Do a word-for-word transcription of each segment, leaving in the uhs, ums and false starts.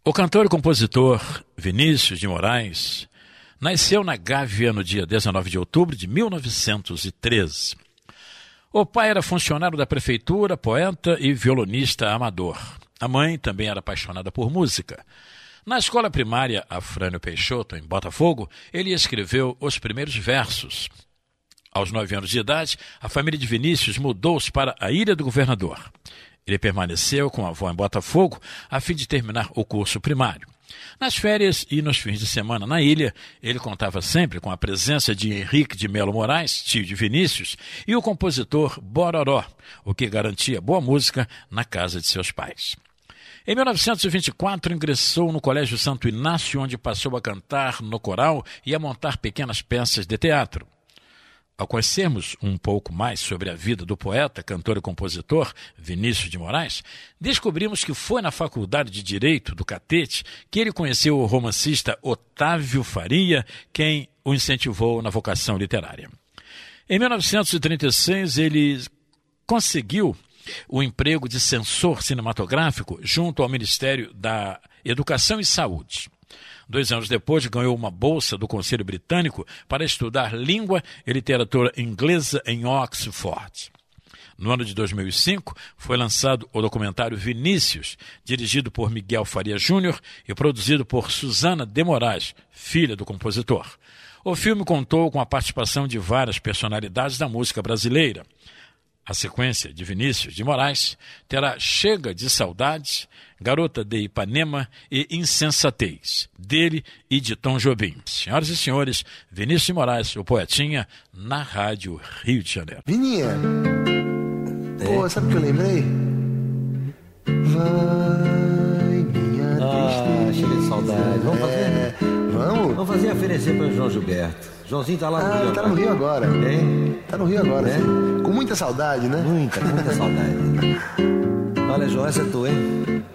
O cantor e compositor Vinícius de Moraes nasceu na Gávea no dia dezenove de outubro de mil novecentos e treze. O pai era funcionário da prefeitura, poeta e violonista amador. A mãe também era apaixonada por música. Na escola primária Afrânio Peixoto, em Botafogo, ele escreveu os primeiros versos. Aos nove anos de idade, a família de Vinícius mudou-se para a Ilha do Governador. Ele permaneceu com a avó em Botafogo a fim de terminar o curso primário. Nas férias e nos fins de semana na ilha, ele contava sempre com a presença de Henrique de Melo Moraes, tio de Vinícius, e o compositor Bororó, o que garantia boa música na casa de seus pais. Em mil novecentos e vinte e quatro, ingressou no Colégio Santo Inácio, onde passou a cantar no coral e a montar pequenas peças de teatro. Ao conhecermos um pouco mais sobre a vida do poeta, cantor e compositor Vinícius de Moraes, descobrimos que foi na Faculdade de Direito do Catete que ele conheceu o romancista Otávio Faria, quem o incentivou na vocação literária. Em mil novecentos e trinta e seis, ele conseguiu o emprego de censor cinematográfico junto ao Ministério da Educação e Saúde. Dois anos depois, ganhou uma bolsa do Conselho Britânico para estudar língua e literatura inglesa em Oxford. No ano de dois mil e cinco, foi lançado o documentário Vinícius, dirigido por Miguel Faria Júnior e produzido por Suzana de Moraes, filha do compositor. O filme contou com a participação de várias personalidades da música brasileira. A sequência de Vinícius de Moraes terá Chega de Saudades, Garota de Ipanema e Insensatez, dele e de Tom Jobim. Senhoras e senhores, Vinícius de Moraes, o poetinha, na Rádio Rio de Janeiro. Vininha, é. Pô, sabe o que eu lembrei? Vai, minha ah, tristeza. Chega de saudade. Vamos fazer? É, vamos? Vamos fazer oferecer para o João Gilberto. Joãozinho tá lá no ah, Rio. Tá agora. no Rio agora. É? Tá no Rio agora, é? sim. Com muita saudade, né? Muita, muita saudade. Olha, João, essa é tua, hein?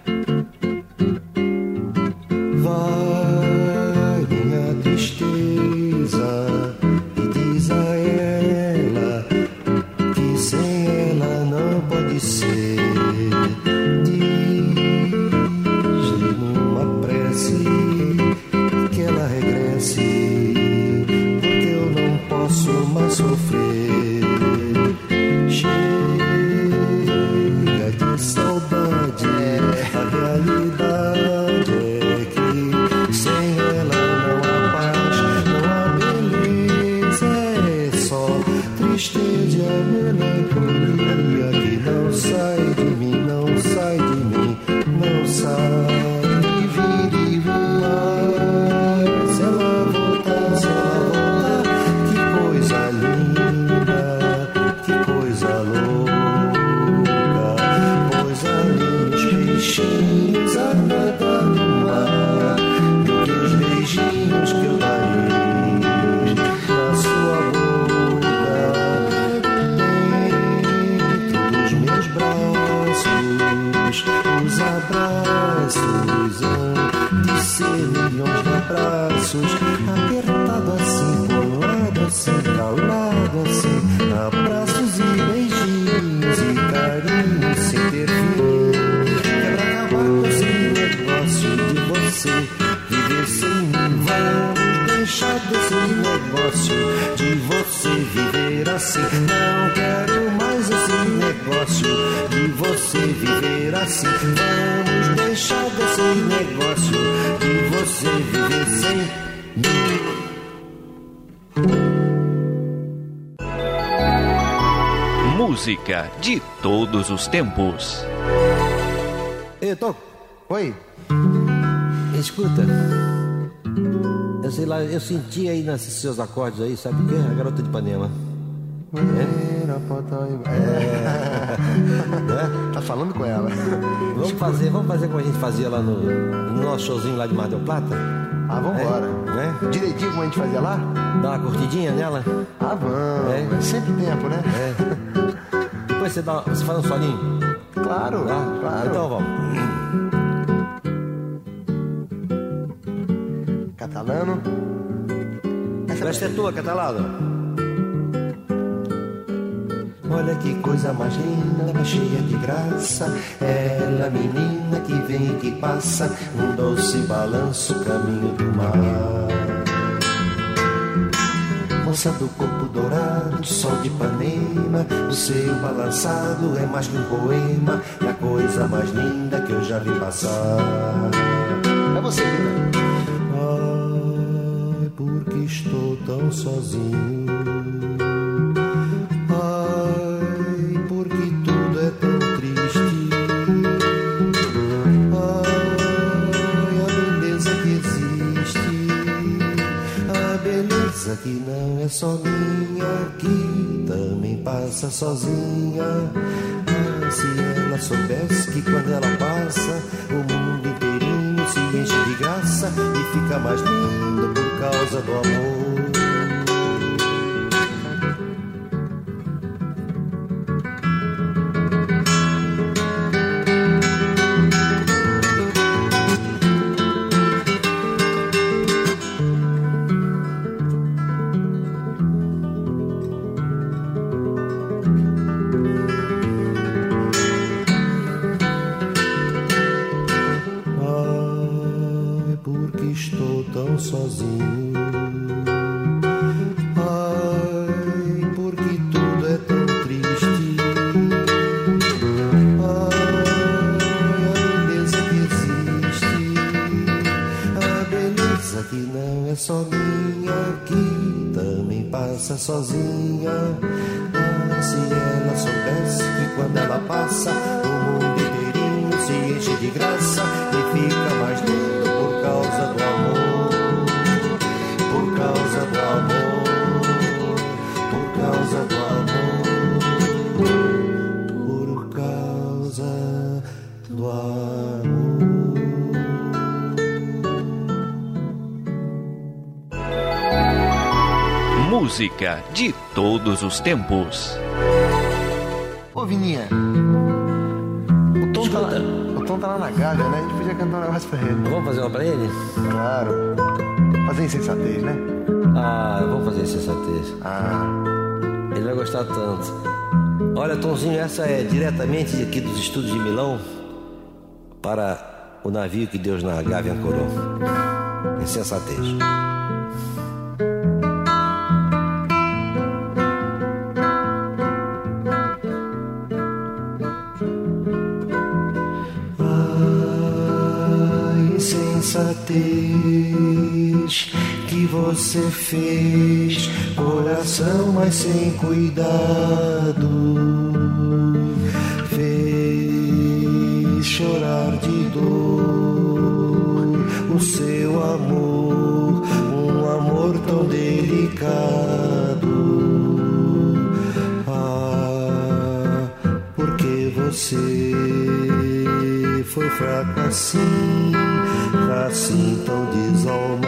Vai, minha tristeza, e diz a ela que sem ela não pode ser. Diz-lhe numa prece que ela regresse, porque eu não posso mais sofrer. Chega de saudade, a realidade é que sem ela não há paz, não há beleza, é só tristeza, melancolia que não sai de mim, não sai de mim, não sai. Vir e voar, se ela voltar, se ela voltar, que coisa linda, que coisa louca, coisa linda, os peixinhos a nadar no mar, e os beijinhos que eu darei na sua boca, dentro dos meus braços, os abraços hão de ser milhões de abraços, apertado assim, colado assim, calado assim, abraços e beijinhos e carinhos sem ter fim. Quebra acabar com esse negócio de você viver sem mim. Vamos deixar desse negócio de você viver assim. Não quero mais esse negócio de você viver assim. Vamos deixar desse negócio de você viver sem mim. Música de todos os tempos. Ei, Toco. Oi? Escuta. Eu sei lá, eu senti aí nesses seus acordes aí, sabe o quê? A Garota de Ipanema. É. É. Tá falando com ela. Vamos fazer, vamos fazer como a gente fazia lá no, no nosso showzinho lá de Mar del Plata? Ah, vambora. É? É? Direitinho como a gente fazia lá? Dá uma curtidinha nela? Ah, vamos. É. Sempre tempo, né? É. Depois você, dá, você faz um solinho? Claro, Tá? claro. Então vamos. Catalano. Essa Esta é tua, Catalano. Olha que coisa mais linda, mais cheia de graça. Ela, menina que vem e que passa, um doce balanço, caminho do mar. Moça do corpo dourado, sol de Ipanema, o seu balançado é mais que um poema, é a coisa mais linda que eu já vi passar. É você, linda. Ai, porque estou tão sozinho. Ai, porque tudo é tão triste. Ai, a beleza que existe, a beleza que não é só minha, que também passa sozinha. Ah, se ela soubesse que quando ela passa, o mundo inteirinho se enche de graça e fica mais lindo por causa do amor. Sozinho. Ai, porque tudo é tão triste. Ai, a beleza que existe, a beleza que não é só minha, que também passa sozinha. Ah, se ela soubesse que quando ela passa, o mundo inteirinho se enche de graça e fica mais lindo por causa do amor. Por causa do amor, por causa do amor, por causa do amor. Música de todos os tempos. Ô Vininha, o Tom, tá lá, o Tom tá lá na Gávea, né? A gente podia cantar um negócio pra ele. Vamos fazer uma pra ele? Claro. Fazer insensatez, né? Ah, vamos fazer insensatez. Ah. Ele vai gostar tanto. Olha, Tomzinho, essa é diretamente aqui dos estúdios de Milão para o navio que Deus na Gávea ancorou. Insensatez. Ah, insensatez que você fez, coração mas sem cuidado, fez chorar de dor o seu amor, um amor tão delicado. Ah, porque você foi fraco assim, assim tão desalmado.